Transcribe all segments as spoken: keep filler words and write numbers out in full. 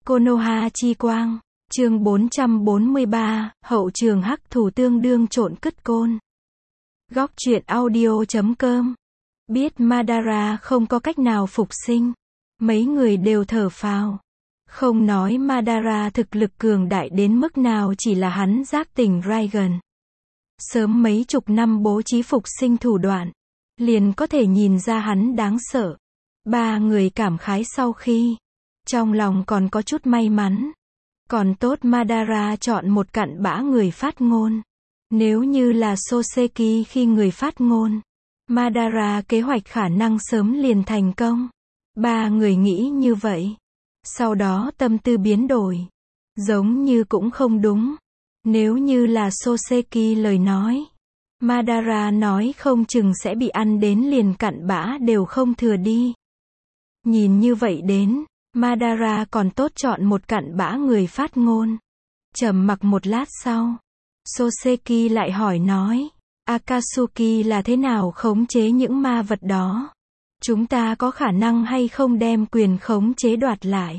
Konoha chi quang, chương bốn trăm bốn mươi ba, hậu trường hắc thủ tương đương trộn cứt côn. Góc truyện audio chấm com. Biết Madara không có cách nào phục sinh, mấy người đều thở phào. Không nói Madara thực lực cường đại đến mức nào, chỉ là hắn giác tỉnh Raiden. Sớm mấy chục năm bố trí phục sinh thủ đoạn, liền có thể nhìn ra hắn đáng sợ. Ba người cảm khái sau khi, trong lòng còn có chút may mắn. Còn tốt Madara chọn một cặn bã người phát ngôn. Nếu như là Soseki khi người phát ngôn, Madara kế hoạch khả năng sớm liền thành công. Ba người nghĩ như vậy. Sau đó tâm tư biến đổi. Giống như cũng không đúng. Nếu như là Soseki lời nói, Madara nói không chừng sẽ bị ăn đến liền cặn bã đều không thừa đi. Nhìn như vậy đến, Madara còn tốt chọn một cặn bã người phát ngôn. Trầm mặc một lát sau, Soseki lại hỏi nói, Akatsuki là thế nào khống chế những ma vật đó? Chúng ta có khả năng hay không đem quyền khống chế đoạt lại?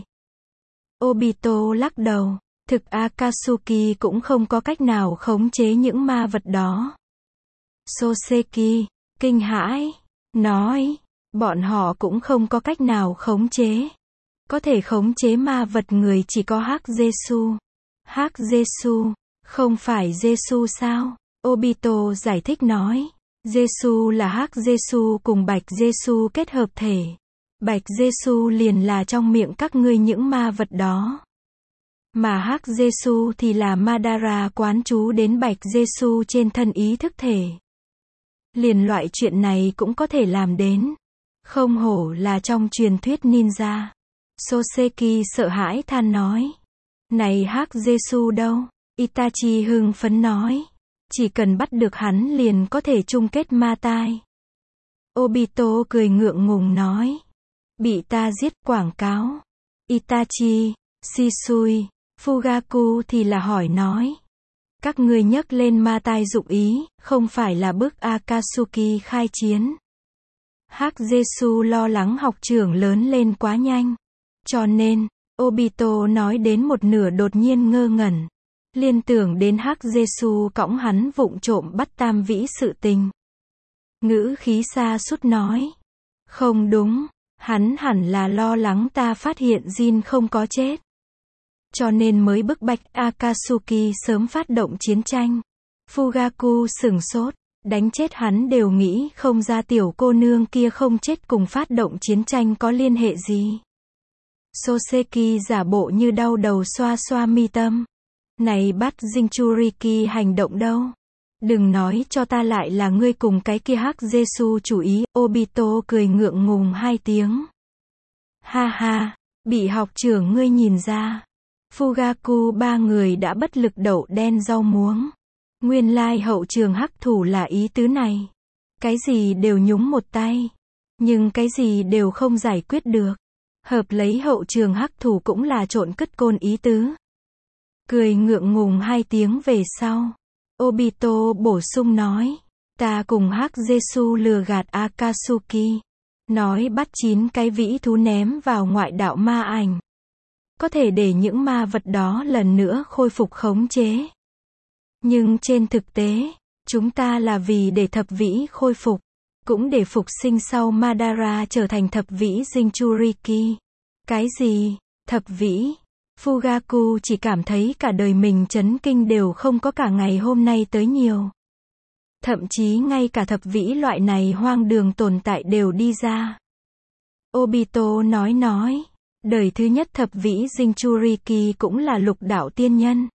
Obito lắc đầu, thực Akatsuki cũng không có cách nào khống chế những ma vật đó. Soseki, kinh hãi, nói, bọn họ cũng không có cách nào khống chế. Có thể khống chế ma vật người chỉ có Hắc Jesu. Hắc Jesu, không phải Jesu sao? Obito giải thích nói, Jesu là Hắc Jesu cùng Bạch Jesu kết hợp thể. Bạch Jesu liền là trong miệng các ngươi những ma vật đó. Mà Hắc Jesu thì là Madara quán chú đến Bạch Jesu trên thân ý thức thể. Liền loại chuyện này cũng có thể làm đến. Không hổ là trong truyền thuyết ninja. Soseki sợ hãi than nói. Này Hắc Jesu đâu? Itachi hưng phấn nói. Chỉ cần bắt được hắn liền có thể chung kết ma tai. Obito cười ngượng ngùng nói. Bị ta giết quảng cáo. Itachi, Shisui, Fugaku thì là hỏi nói. Các ngươi nhắc lên ma tai dụng ý, không phải là bức Akatsuki khai chiến. Hắc Jesu lo lắng học trưởng lớn lên quá nhanh. Cho nên, Obito nói đến một nửa đột nhiên ngơ ngẩn. Liên tưởng đến Hắc Jesu cõng hắn vụng trộm bắt Tam Vĩ sự tình. Ngữ khí xa sút nói. Không đúng, hắn hẳn là lo lắng ta phát hiện Jin không có chết. Cho nên mới bức bách Akatsuki sớm phát động chiến tranh. Fugaku sửng sốt, đánh chết hắn đều nghĩ không ra tiểu cô nương kia không chết cùng phát động chiến tranh có liên hệ gì. Soseki giả bộ như đau đầu xoa xoa mi tâm. Này bắt Jinchuriki hành động đâu? Đừng nói cho ta lại là ngươi cùng cái kia Hắc Jesu chủ ý. Obito cười ngượng ngùng hai tiếng. Ha ha, bị học trưởng ngươi nhìn ra. Fugaku ba người đã bất lực đậu đen rau muống. Nguyên lai hậu trường hắc thủ là ý tứ này. Cái gì đều nhúng một tay. Nhưng cái gì đều không giải quyết được. Hợp lấy hậu trường hắc thủ cũng là trộn cứt côn ý tứ. Cười ngượng ngùng hai tiếng về sau. Obito bổ sung nói. Ta cùng Hắc Jesu lừa gạt Akatsuki. Nói bắt chín cái vĩ thú ném vào ngoại đạo ma ảnh. Có thể để những ma vật đó lần nữa khôi phục khống chế. Nhưng trên thực tế, chúng ta là vì để thập vĩ khôi phục. Cũng để phục sinh sau Madara trở thành thập vĩ Jinchuriki. Cái gì? Thập vĩ? Fugaku chỉ cảm thấy cả đời mình chấn kinh đều không có cả ngày hôm nay tới nhiều. Thậm chí ngay cả thập vĩ loại này hoang đường tồn tại đều đi ra. Obito nói nói. Đời thứ nhất thập vĩ Jinchuriki cũng là lục đạo tiên nhân.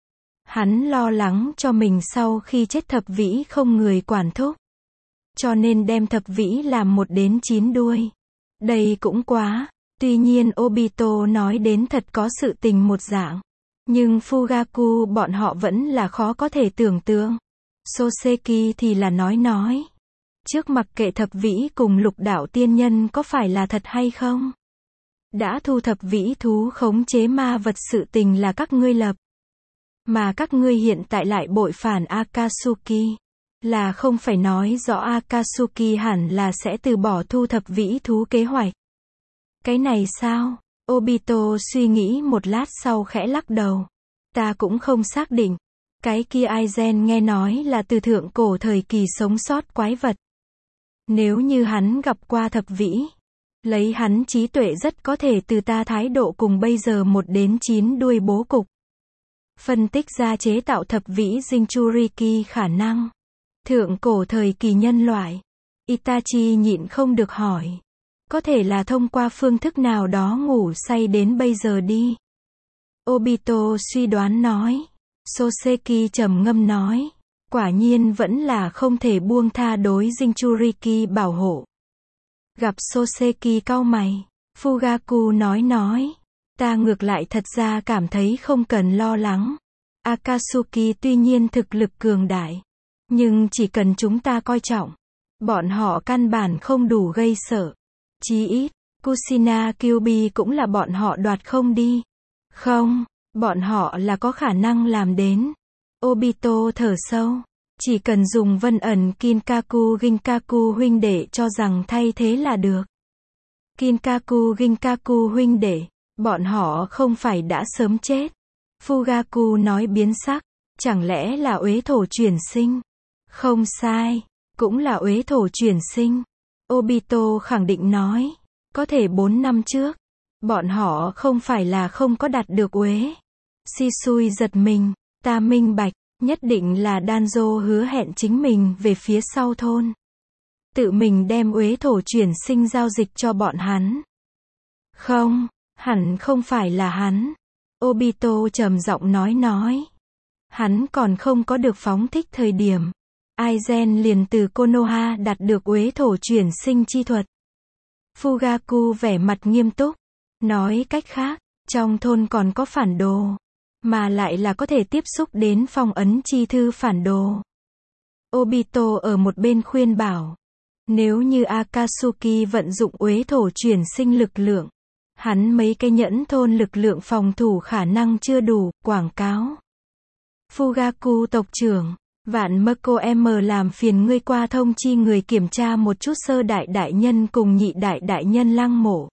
Hắn lo lắng cho mình sau khi chết thập vĩ không người quản thúc. Cho nên đem thập vĩ làm một đến chín đuôi. Đây cũng quá. Tuy nhiên Obito nói đến thật có sự tình một dạng. Nhưng Fugaku bọn họ vẫn là khó có thể tưởng tượng. Soseki thì là nói nói. Trước mặc kệ thập vĩ cùng lục đạo tiên nhân có phải là thật hay không? Đã thu thập vĩ thú khống chế ma vật sự tình là các ngươi lập. Mà các ngươi hiện tại lại bội phản Akatsuki. Là không phải nói rõ Akatsuki hẳn là sẽ từ bỏ thu thập vĩ thú kế hoạch. Cái này sao? Obito suy nghĩ một lát sau khẽ lắc đầu. Ta cũng không xác định. Cái kia Aizen nghe nói là từ thượng cổ thời kỳ sống sót quái vật. Nếu như hắn gặp qua thập vĩ, lấy hắn trí tuệ rất có thể từ ta thái độ cùng bây giờ một đến chín đuôi bố cục. Phân tích ra chế tạo thập vĩ Jinchuriki khả năng. Thượng cổ thời kỳ nhân loại. Itachi nhịn không được hỏi. Có thể là thông qua phương thức nào đó ngủ say đến bây giờ đi. Obito suy đoán nói. Soseki trầm ngâm nói. Quả nhiên vẫn là không thể buông tha đối Jinchuriki bảo hộ. Gặp Soseki cau mày. Fugaku nói nói. Ta ngược lại thật ra cảm thấy không cần lo lắng. Akatsuki tuy nhiên thực lực cường đại. Nhưng chỉ cần chúng ta coi trọng. Bọn họ căn bản không đủ gây sợ. Chí ít, Kushina Kyuubi cũng là bọn họ đoạt không đi. Không, bọn họ là có khả năng làm đến. Obito thở sâu. Chỉ cần dùng vân ẩn Kinkaku Ginkaku huynh đệ cho rằng thay thế là được. Kinkaku Ginkaku huynh đệ, bọn họ không phải đã sớm chết. Fugaku nói biến sắc. Chẳng lẽ là uế thổ chuyển sinh? Không sai, cũng là uế thổ chuyển sinh. Obito khẳng định nói. Có thể bốn năm trước. Bọn họ không phải là không có đạt được uế. Shisui giật mình. Ta minh bạch. Nhất định là Danzo hứa hẹn chính mình về phía sau thôn. Tự mình đem uế thổ chuyển sinh giao dịch cho bọn hắn. Không, hẳn không phải là hắn. Obito trầm giọng nói nói. Hắn còn không có được phóng thích thời điểm. Aizen liền từ Konoha đạt được uế thổ chuyển sinh chi thuật. Fugaku vẻ mặt nghiêm túc. Nói cách khác, trong thôn còn có phản đồ. Mà lại là có thể tiếp xúc đến phong ấn chi thư phản đồ. Obito ở một bên khuyên bảo. Nếu như Akatsuki vận dụng uế thổ chuyển sinh lực lượng. Hắn mấy cái nhẫn thôn lực lượng phòng thủ khả năng chưa đủ, quảng cáo. Fugaku tộc trưởng. Vạn Mako M làm phiền ngươi qua thông chi người kiểm tra một chút sơ đại đại nhân cùng nhị đại đại nhân lăng mộ.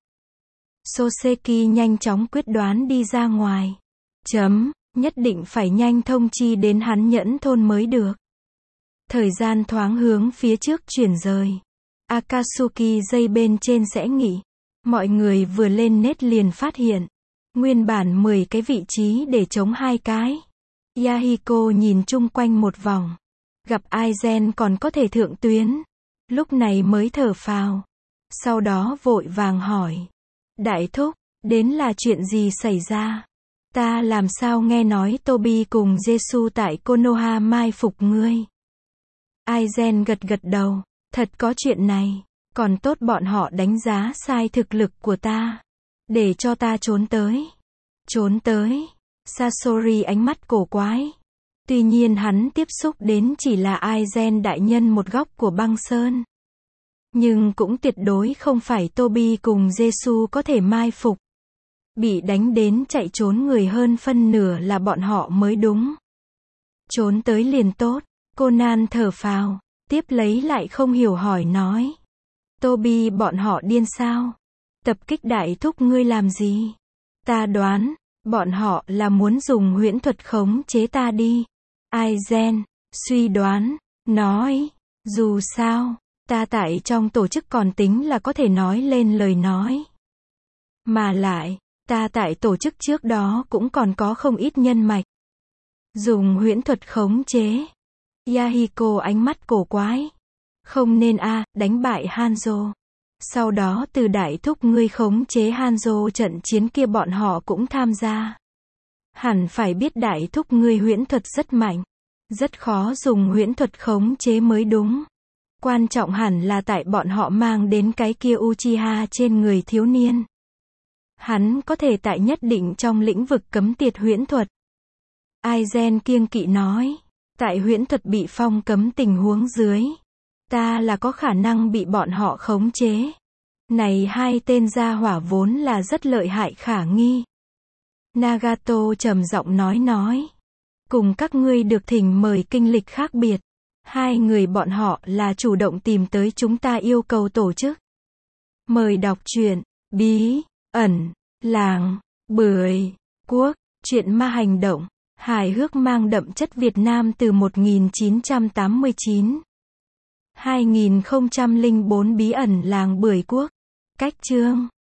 Soseki nhanh chóng quyết đoán đi ra ngoài. Chấm, nhất định phải nhanh thông chi đến hắn nhẫn thôn mới được. Thời gian thoáng hướng phía trước chuyển rời. Akatsuki dây bên trên sẽ nghỉ. Mọi người vừa lên nét liền phát hiện. Nguyên bản mười cái vị trí để chống hai cái. Yahiko nhìn chung quanh một vòng. Gặp Aizen còn có thể thượng tuyến. Lúc này mới thở phào. Sau đó vội vàng hỏi. Đại thúc, đến là chuyện gì xảy ra? Ta làm sao nghe nói Tobi cùng Jesu tại Konoha mai phục ngươi? Aizen gật gật đầu. Thật có chuyện này. Còn tốt bọn họ đánh giá sai thực lực của ta. Để cho ta trốn tới. Trốn tới. Sasori ánh mắt cổ quái. Tuy nhiên hắn tiếp xúc đến chỉ là Aizen đại nhân một góc của băng sơn. Nhưng cũng tuyệt đối không phải Tobi cùng Jesu có thể mai phục. Bị đánh đến chạy trốn người hơn phân nửa là bọn họ mới đúng. Trốn tới liền tốt. Conan thở phào. Tiếp lấy lại không hiểu hỏi nói. Tobi bọn họ điên sao? Tập kích đại thúc ngươi làm gì? Ta đoán. Bọn họ là muốn dùng huyễn thuật khống chế ta đi. Aizen, suy đoán, nói, dù sao, ta tại trong tổ chức còn tính là có thể nói lên lời nói. Mà lại, ta tại tổ chức trước đó cũng còn có không ít nhân mạch. Dùng huyễn thuật khống chế. Yahiko ánh mắt cổ quái. Không nên a à, đánh bại Hanzo. Sau đó từ đại thúc ngươi khống chế Hanzo trận chiến kia bọn họ cũng tham gia. Hẳn phải biết đại thúc ngươi huyễn thuật rất mạnh. Rất khó dùng huyễn thuật khống chế mới đúng. Quan trọng hẳn là tại bọn họ mang đến cái kia Uchiha trên người thiếu niên. Hắn có thể tại nhất định trong lĩnh vực cấm tiệt huyễn thuật. Aizen kiêng kỵ nói. Tại huyễn thuật bị phong cấm tình huống dưới. Ta là có khả năng bị bọn họ khống chế. Này hai tên gia hỏa vốn là rất lợi hại khả nghi. Nagato trầm giọng nói nói. Cùng các ngươi được thỉnh mời kinh lịch khác biệt. Hai người bọn họ là chủ động tìm tới chúng ta yêu cầu tổ chức. Mời đọc truyện, bí, ẩn. Làng Bưởi Quốc, truyện ma hành động, hài hước mang đậm chất Việt Nam từ một nghìn chín trăm tám mươi chín. hai nghìn không trăm lẻ bốn Bí ẩn làng Bưởi Quốc. Cách chương